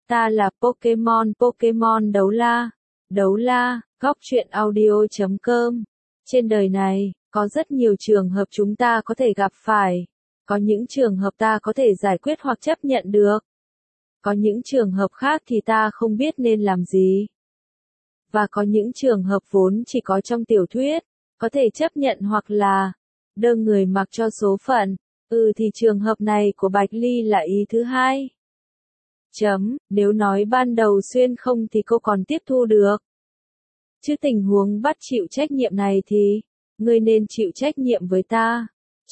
Ta là Pokemon, Pokemon đấu la, góc truyện audio.com. Trên đời này, có rất nhiều trường hợp chúng ta có thể gặp phải. Có những trường hợp ta có thể giải quyết hoặc chấp nhận được. Có những trường hợp khác thì ta không biết nên làm gì. Và có những trường hợp vốn chỉ có trong tiểu thuyết, có thể chấp nhận hoặc là đơn người mặc cho số phận. Thì trường hợp này của Bạch Ly là ý thứ hai. Nếu nói ban đầu xuyên không thì cô còn tiếp thu được. Chứ tình huống bắt chịu trách nhiệm này thì, ngươi nên chịu trách nhiệm với ta.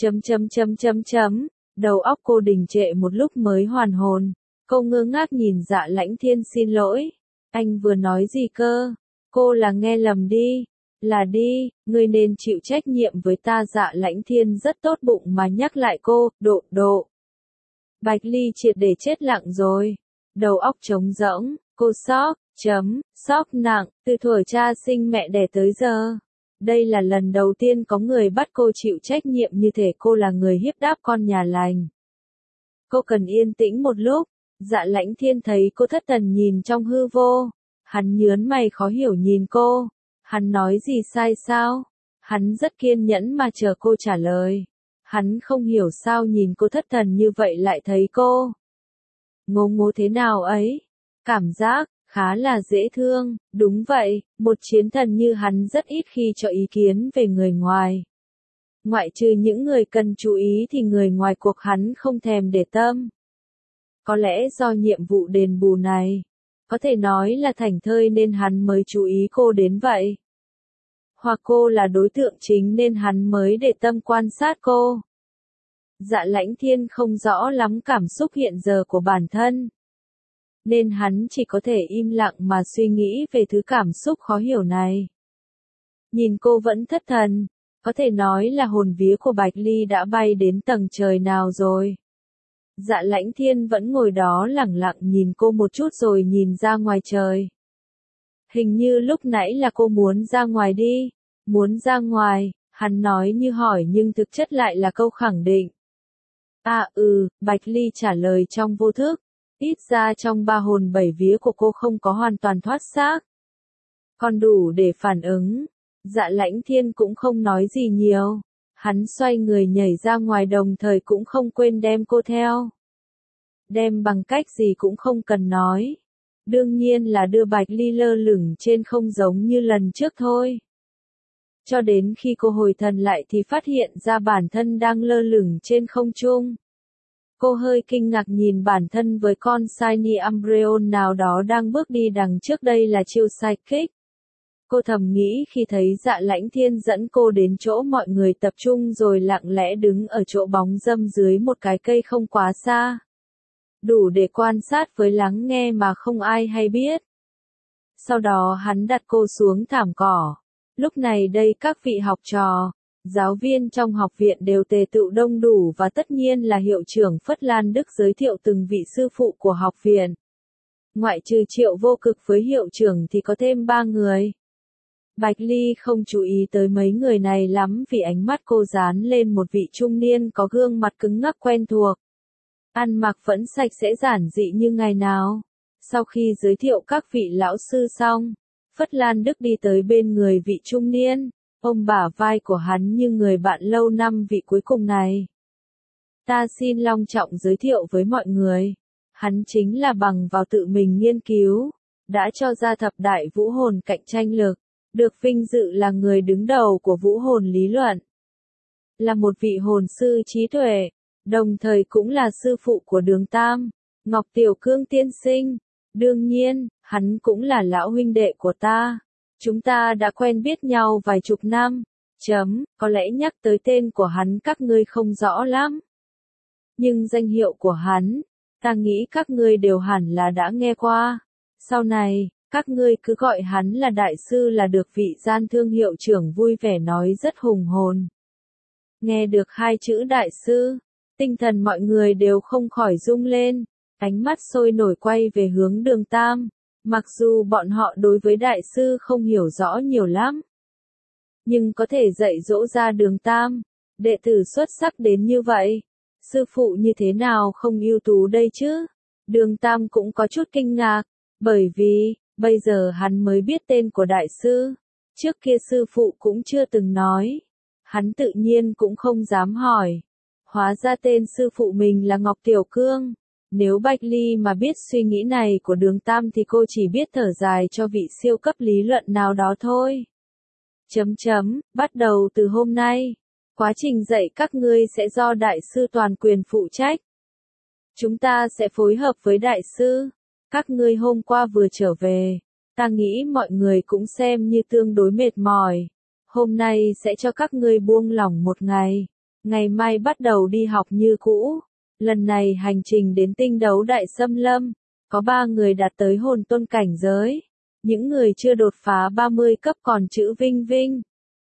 Đầu óc cô đình trệ một lúc mới hoàn hồn. Cô ngơ ngác nhìn Dạ Lãnh Thiên. Xin lỗi, anh vừa nói gì cơ? Cô là nghe lầm đi. Là đi, ngươi nên chịu trách nhiệm với ta. Dạ Lãnh Thiên rất tốt bụng mà nhắc lại cô. Độ. Bạch Ly triệt để chết lặng rồi. Đầu óc trống rỗng, cô sốc nặng, từ thuở cha sinh mẹ đẻ tới giờ. Đây là lần đầu tiên có người bắt cô chịu trách nhiệm như thể cô là người hiếp đáp con nhà lành. Cô cần yên tĩnh một lúc. Dạ Lãnh Thiên thấy cô thất thần nhìn trong hư vô. Hắn nhớn mày khó hiểu nhìn cô. Hắn nói gì sai sao? Hắn rất kiên nhẫn mà chờ cô trả lời. Hắn không hiểu sao nhìn cô thất thần như vậy lại thấy cô ngô ngô thế nào ấy. Cảm giác khá là dễ thương. Đúng vậy, một chiến thần như hắn rất ít khi cho ý kiến về người ngoài. Ngoại trừ những người cần chú ý thì người ngoài cuộc hắn không thèm để tâm. Có lẽ do nhiệm vụ đền bù này, có thể nói là thảnh thơi nên hắn mới chú ý cô đến vậy. Hoặc cô là đối tượng chính nên hắn mới để tâm quan sát cô. Dạ Lãnh Thiên không rõ lắm cảm xúc hiện giờ của bản thân, nên hắn chỉ có thể im lặng mà suy nghĩ về thứ cảm xúc khó hiểu này. Nhìn cô vẫn thất thần, có thể nói là hồn vía của Bạch Ly đã bay đến tầng trời nào rồi. Dạ Lãnh Thiên vẫn ngồi đó lẳng lặng nhìn cô một chút rồi nhìn ra ngoài trời. Hình như lúc nãy là cô muốn ra ngoài đi. Muốn ra ngoài, hắn nói như hỏi nhưng thực chất lại là câu khẳng định. Bạch Ly trả lời trong vô thức. Ít ra trong ba hồn bảy vía của cô không có hoàn toàn thoát xác. Còn đủ để phản ứng. Dạ Lãnh Thiên cũng không nói gì nhiều. Hắn xoay người nhảy ra ngoài đồng thời cũng không quên đem cô theo. Đem bằng cách gì cũng không cần nói. Đương nhiên là đưa Bạch Ly lơ lửng trên không giống như lần trước thôi. Cho đến khi cô hồi thần lại thì phát hiện ra bản thân đang lơ lửng trên không trung. Cô hơi kinh ngạc nhìn bản thân với con Shiny Umbreon nào đó đang bước đi đằng trước. Đây là chiêu Psychic. Cô thầm nghĩ khi thấy Dạ Lãnh Thiên dẫn cô đến chỗ mọi người tập trung rồi lặng lẽ đứng ở chỗ bóng râm dưới một cái cây không quá xa. Đủ để quan sát với lắng nghe mà không ai hay biết. Sau đó hắn đặt cô xuống thảm cỏ. Lúc này đây các vị học trò, giáo viên trong học viện đều tề tựu đông đủ và tất nhiên là hiệu trưởng Phất Lan Đức giới thiệu từng vị sư phụ của học viện. Ngoại trừ Triệu Vô Cực với hiệu trưởng thì có thêm 3 người. Bạch Ly không chú ý tới mấy người này lắm vì ánh mắt cô dán lên một vị trung niên có gương mặt cứng ngắc quen thuộc. Ăn mặc vẫn sạch sẽ giản dị như ngày nào. Sau khi giới thiệu các vị lão sư xong, Phất Lan Đức đi tới bên người vị trung niên, ôm bả vai của hắn như người bạn lâu năm vị cuối cùng này. Ta xin long trọng giới thiệu với mọi người, hắn chính là bằng vào tự mình nghiên cứu, đã cho ra thập đại vũ hồn cạnh tranh lực, được vinh dự là người đứng đầu của vũ hồn lý luận. Là một vị hồn sư trí tuệ, đồng thời cũng là sư phụ của Đường Tam, Ngọc Tiểu Cương tiên sinh. Đương nhiên, hắn cũng là lão huynh đệ của ta. Chúng ta đã quen biết nhau vài chục năm. Có lẽ nhắc tới tên của hắn các ngươi không rõ lắm. Nhưng danh hiệu của hắn, ta nghĩ các ngươi đều hẳn là đã nghe qua. Sau này, các ngươi cứ gọi hắn là đại sư là được. Vị gian thương hiệu trưởng vui vẻ nói rất hùng hồn. Nghe được hai chữ đại sư, tinh thần mọi người đều không khỏi rung lên. Ánh mắt sôi nổi quay về hướng Đường Tam, mặc dù bọn họ đối với đại sư không hiểu rõ nhiều lắm. Nhưng có thể dạy dỗ ra Đường Tam, đệ tử xuất sắc đến như vậy. Sư phụ như thế nào không ưu tú đây chứ? Đường Tam cũng có chút kinh ngạc, bởi vì, bây giờ hắn mới biết tên của đại sư. Trước kia sư phụ cũng chưa từng nói. Hắn tự nhiên cũng không dám hỏi. Hóa ra tên sư phụ mình là Ngọc Tiểu Cương. Nếu Bạch Ly mà biết suy nghĩ này của Đường Tam thì cô chỉ biết thở dài cho vị siêu cấp lý luận nào đó thôi. Bắt đầu từ hôm nay, quá trình dạy các ngươi sẽ do đại sư toàn quyền phụ trách. Chúng ta sẽ phối hợp với đại sư. Các ngươi hôm qua vừa trở về, ta nghĩ mọi người cũng xem như tương đối mệt mỏi. Hôm nay sẽ cho các ngươi buông lỏng một ngày. Ngày mai bắt đầu đi học như cũ. Lần này hành trình đến tinh đấu đại xâm lâm, có 3 người đạt tới hồn tôn cảnh giới. Những người chưa đột phá 30 cấp còn chữ Vinh Vinh.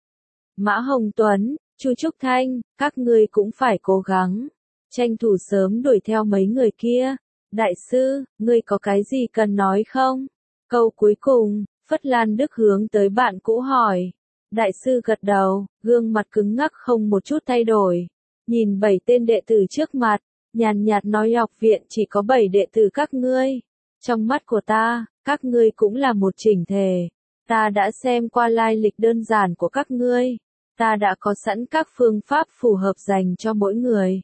Mã Hồng Tuấn, Chu Trúc Thanh, các ngươi cũng phải cố gắng. Tranh thủ sớm đuổi theo mấy người kia. Đại sư, ngươi có cái gì cần nói không? Câu cuối cùng, Phất Lan Đức hướng tới bạn cũ hỏi. Đại sư gật đầu, gương mặt cứng ngắc không một chút thay đổi. Nhìn 7 tên đệ tử trước mặt, nhàn nhạt nói học viện chỉ có 7 đệ tử các ngươi. Trong mắt của ta, các ngươi cũng là một chỉnh thể. Ta đã xem qua lai lịch đơn giản của các ngươi. Ta đã có sẵn các phương pháp phù hợp dành cho mỗi người.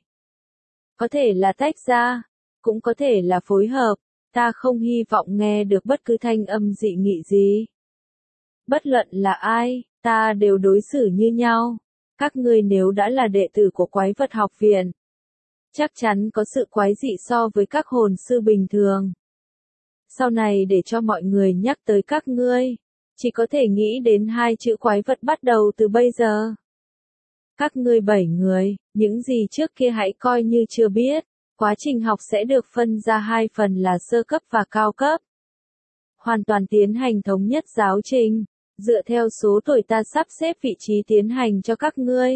Có thể là tách ra, cũng có thể là phối hợp. Ta không hy vọng nghe được bất cứ thanh âm dị nghị gì. Bất luận là ai, ta đều đối xử như nhau. Các ngươi nếu đã là đệ tử của Quái Vật Học Viện, chắc chắn có sự quái dị so với các hồn sư bình thường. Sau này để cho mọi người nhắc tới các ngươi, chỉ có thể nghĩ đến 2 chữ quái vật bắt đầu từ bây giờ. Các ngươi 7 người, những gì trước kia hãy coi như chưa biết. Quá trình học sẽ được phân ra 2 phần là sơ cấp và cao cấp. Hoàn toàn tiến hành thống nhất giáo trình, dựa theo số tuổi ta sắp xếp vị trí tiến hành cho các ngươi.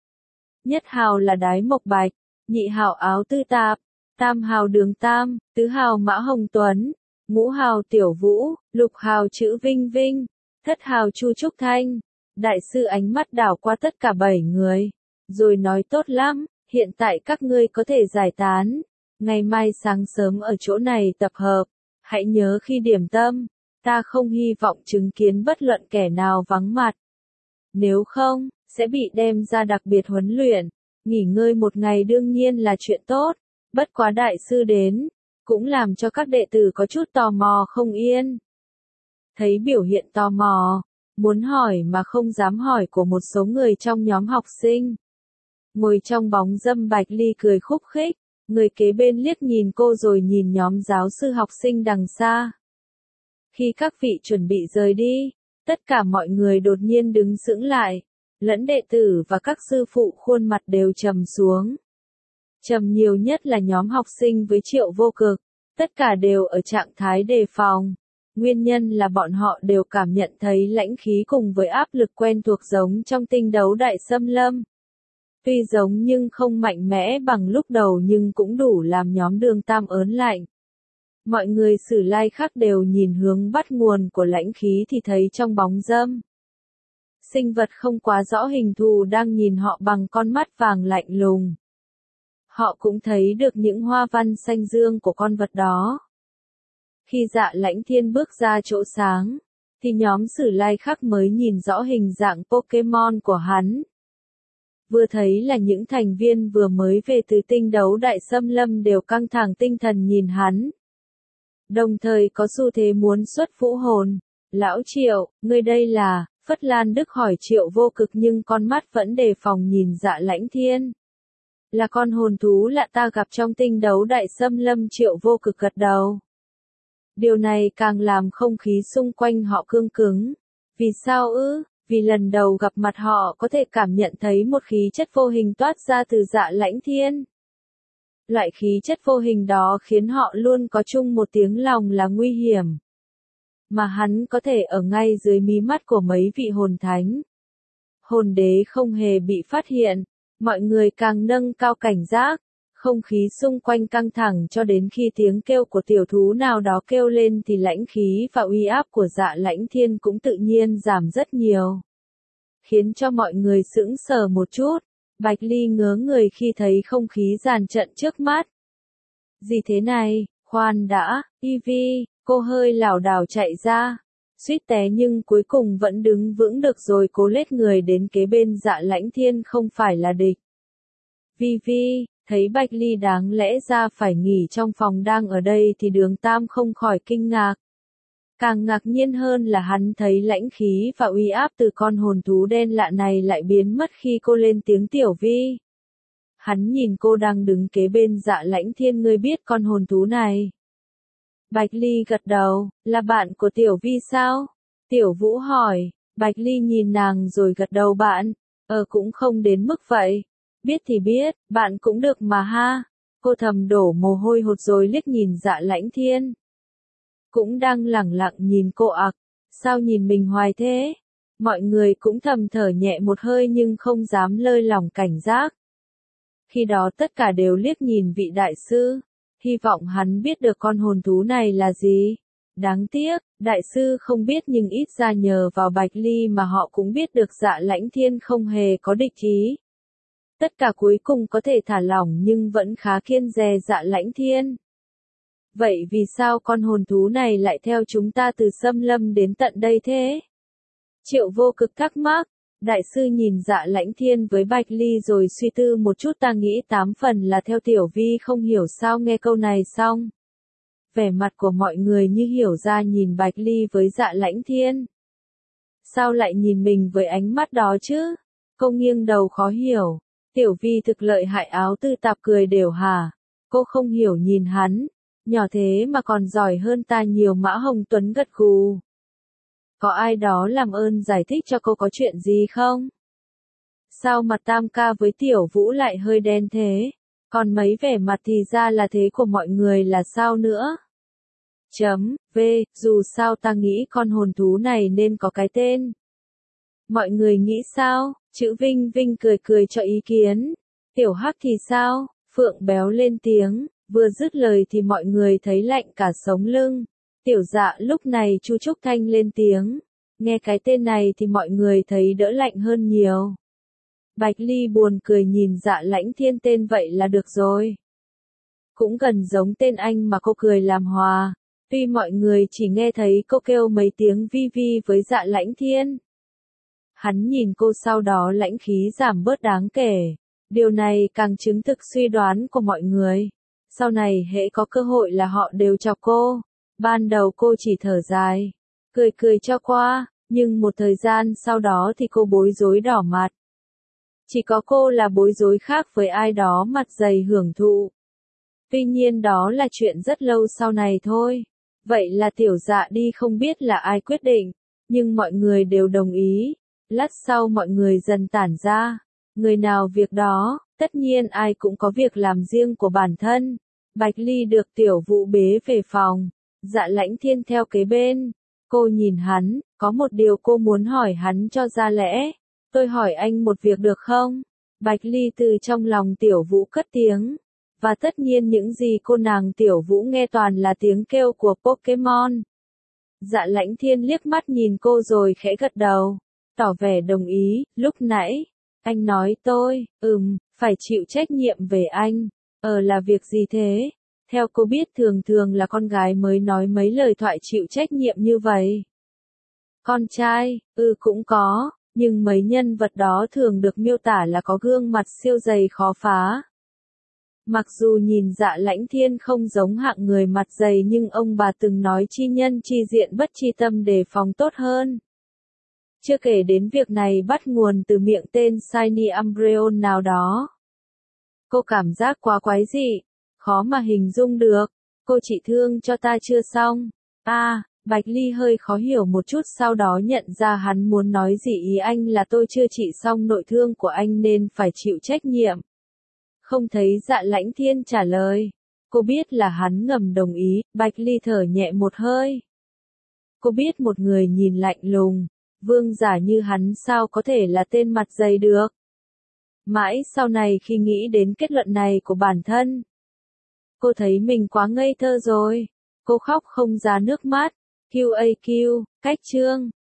Nhất hào là Đái Mộc Bạch, nhị hào Áo Tư Tạp, tam hào Đường Tam, tứ hào Mã Hồng Tuấn, ngũ hào Tiểu Vũ, lục hào chữ Vinh Vinh, thất hào Chu Trúc Thanh. Đại sư ánh mắt đảo qua tất cả 7 người, rồi nói tốt lắm, hiện tại các ngươi có thể giải tán. Ngày mai sáng sớm ở chỗ này tập hợp, hãy nhớ khi điểm tâm, ta không hy vọng chứng kiến bất luận kẻ nào vắng mặt. Nếu không, sẽ bị đem ra đặc biệt huấn luyện. Nghỉ ngơi một ngày đương nhiên là chuyện tốt, bất quá đại sư đến, cũng làm cho các đệ tử có chút tò mò không yên. Thấy biểu hiện tò mò, muốn hỏi mà không dám hỏi của một số người trong nhóm học sinh. Ngồi trong bóng râm Bạch Ly cười khúc khích, người kế bên liếc nhìn cô rồi nhìn nhóm giáo sư học sinh đằng xa. Khi các vị chuẩn bị rời đi, tất cả mọi người đột nhiên đứng sững lại, lẫn đệ tử và các sư phụ khuôn mặt đều trầm xuống. Trầm nhiều nhất là nhóm học sinh với Triệu Vô Cực, tất cả đều ở trạng thái đề phòng. Nguyên nhân là bọn họ đều cảm nhận thấy lãnh khí cùng với áp lực quen thuộc giống trong tinh đấu đại xâm lâm. Tuy giống nhưng không mạnh mẽ bằng lúc đầu nhưng cũng đủ làm nhóm Đường Tam ớn lạnh. Mọi người Sử Lai Khắc đều nhìn hướng bắt nguồn của lãnh khí thì thấy trong bóng râm. Sinh vật không quá rõ hình thù đang nhìn họ bằng con mắt vàng lạnh lùng. Họ cũng thấy được những hoa văn xanh dương của con vật đó. Khi Dạ Lãnh Thiên bước ra chỗ sáng, thì nhóm Sử Lai Khắc mới nhìn rõ hình dạng Pokémon của hắn. Vừa thấy là những thành viên vừa mới về từ tinh đấu đại xâm lâm đều căng thẳng tinh thần nhìn hắn. Đồng thời có xu thế muốn xuất vũ hồn. Lão Triệu, ngươi đây là, Phất Lan Đức hỏi Triệu Vô Cực nhưng con mắt vẫn đề phòng nhìn Dạ Lãnh Thiên. Là con hồn thú lạ ta gặp trong tinh đấu đại xâm lâm. Triệu Vô Cực gật đầu. Điều này càng làm không khí xung quanh họ cương cứng. Vì sao ư? Vì lần đầu gặp mặt họ có thể cảm nhận thấy một khí chất vô hình toát ra từ Dạ Lãnh Thiên. Loại khí chất vô hình đó khiến họ luôn có chung một tiếng lòng là nguy hiểm. Mà hắn có thể ở ngay dưới mí mắt của mấy vị hồn thánh. Hồn đế không hề bị phát hiện, mọi người càng nâng cao cảnh giác. Không khí xung quanh căng thẳng cho đến khi tiếng kêu của tiểu thú nào đó kêu lên thì lãnh khí và uy áp của Dạ Lãnh Thiên cũng tự nhiên giảm rất nhiều. Khiến cho mọi người sững sờ một chút, Bạch Ly ngớ người khi thấy không khí dàn trận trước mắt. Gì thế này, Khoan đã, Ivy, cô hơi lảo đảo chạy ra. Suýt té nhưng cuối cùng vẫn đứng vững được rồi, cố lết người đến kế bên Dạ Lãnh Thiên, không phải là địch. Vi, thấy Bạch Ly đáng lẽ ra phải nghỉ trong phòng đang ở đây thì Đường Tam không khỏi kinh ngạc. Càng ngạc nhiên hơn là hắn thấy lãnh khí và uy áp từ con hồn thú đen lạ này lại biến mất khi cô lên tiếng Tiểu Vi. Hắn nhìn cô đang đứng kế bên Dạ Lãnh Thiên, ngươi biết con hồn thú này. Bạch Ly gật đầu, là bạn của Tiểu Vi sao? Tiểu Vũ hỏi, Bạch Ly nhìn nàng rồi gật đầu, bạn, cũng không đến mức vậy. Biết thì biết, bạn cũng được mà ha. Cô thầm đổ mồ hôi hột rồi liếc nhìn Dạ Lãnh Thiên. Cũng đang lẳng lặng nhìn cô ặc, sao nhìn mình hoài thế? Mọi người cũng thầm thở nhẹ một hơi nhưng không dám lơi lỏng cảnh giác. Khi đó tất cả đều liếc nhìn vị đại sư, hy vọng hắn biết được con hồn thú này là gì. Đáng tiếc, đại sư không biết nhưng ít ra nhờ vào Bạch Ly mà họ cũng biết được Dạ Lãnh Thiên không hề có địch ý. Tất cả cuối cùng có thể thả lỏng nhưng vẫn khá kiêng dè Dạ Lãnh Thiên. Vậy vì sao con hồn thú này lại theo chúng ta từ Xâm Lâm đến tận đây thế? Triệu Vô Cực thắc mắc. Đại sư nhìn Dạ Lãnh Thiên với Bạch Ly rồi suy tư một chút, ta nghĩ 8 phần là theo Tiểu Vi, không hiểu sao nghe câu này xong. Vẻ mặt của mọi người như hiểu ra, nhìn Bạch Ly với Dạ Lãnh Thiên. Sao lại nhìn mình với ánh mắt đó chứ? Cô nghiêng đầu khó hiểu. Tiểu Vi thực lợi hại, áo tư tạp cười đều hả? Cô không hiểu nhìn hắn. Nhỏ thế mà còn giỏi hơn ta nhiều. Mã Hồng Tuấn gật gù. Có ai đó làm ơn giải thích cho cô có chuyện gì không? Sao mặt Tam ca với Tiểu Vũ lại hơi đen thế? Còn mấy vẻ mặt thì ra là thế của mọi người là sao nữa? Dù sao ta nghĩ con hồn thú này nên có cái tên. Mọi người nghĩ sao? Chữ Vinh Vinh cười cười cho ý kiến. Tiểu Hắc thì sao? Phượng Béo lên tiếng, vừa dứt lời thì mọi người thấy lạnh cả sống lưng. Tiểu Dạ lúc này Chu Trúc Thanh lên tiếng. Nghe cái tên này thì mọi người thấy đỡ lạnh hơn nhiều. Bạch Ly buồn cười nhìn Dạ Lãnh Thiên, tên vậy là được rồi. Cũng gần giống tên anh mà, cô cười làm hòa. Tuy mọi người chỉ nghe thấy cô kêu mấy tiếng Vi với Dạ Lãnh Thiên. Hắn nhìn cô, sau đó lãnh khí giảm bớt đáng kể. Điều này càng chứng thực suy đoán của mọi người. Sau này hễ có cơ hội là họ đều chọc cô. Ban đầu cô chỉ thở dài, cười cho qua, nhưng một thời gian sau đó thì cô bối rối đỏ mặt. Chỉ có cô là bối rối, khác với ai đó mặt dày hưởng thụ. Tuy nhiên đó là chuyện rất lâu sau này thôi. Vậy là Tiểu Dạ đi, không biết là ai quyết định, nhưng mọi người đều đồng ý. Lát sau mọi người dần tản ra, người nào việc đó, tất nhiên ai cũng có việc làm riêng của bản thân. Bạch Ly được Tiểu Vũ bế về phòng, Dạ Lãnh Thiên theo kế bên. Cô nhìn hắn, có một điều cô muốn hỏi hắn cho ra lẽ. Tôi hỏi anh một việc được không? Bạch Ly từ trong lòng Tiểu Vũ cất tiếng. Và tất nhiên những gì cô nàng Tiểu Vũ nghe toàn là tiếng kêu của Pokemon. Dạ Lãnh Thiên liếc mắt nhìn cô rồi khẽ gật đầu, tỏ vẻ đồng ý. Lúc nãy, anh nói tôi, phải chịu trách nhiệm về anh. Là việc gì thế? Theo cô biết thường là con gái mới nói mấy lời thoại chịu trách nhiệm như vậy. Con trai, cũng có, nhưng mấy nhân vật đó thường được miêu tả là có gương mặt siêu dày khó phá. Mặc dù nhìn Dạ Lãnh Thiên không giống hạng người mặt dày nhưng ông bà từng nói chi nhân chi diện bất chi tâm, đề phòng tốt hơn. Chưa kể đến việc này bắt nguồn từ miệng tên Shiny Umbreon nào đó. Cô cảm giác quá quái dị, khó mà hình dung được. Cô trị thương cho ta chưa xong? Bạch Ly hơi khó hiểu một chút, sau đó nhận ra hắn muốn nói gì. Ý anh là tôi chưa trị xong nội thương của anh nên phải chịu trách nhiệm. Không thấy Dạ Lãnh Thiên trả lời. Cô biết là hắn ngầm đồng ý. Bạch Ly thở nhẹ một hơi. Cô biết một người nhìn lạnh lùng, vương giả như hắn sao có thể là tên mặt dày được. Mãi sau này khi nghĩ đến kết luận này của bản thân, cô thấy mình quá ngây thơ rồi. Cô khóc không ra nước mắt. QAQ, cách chương.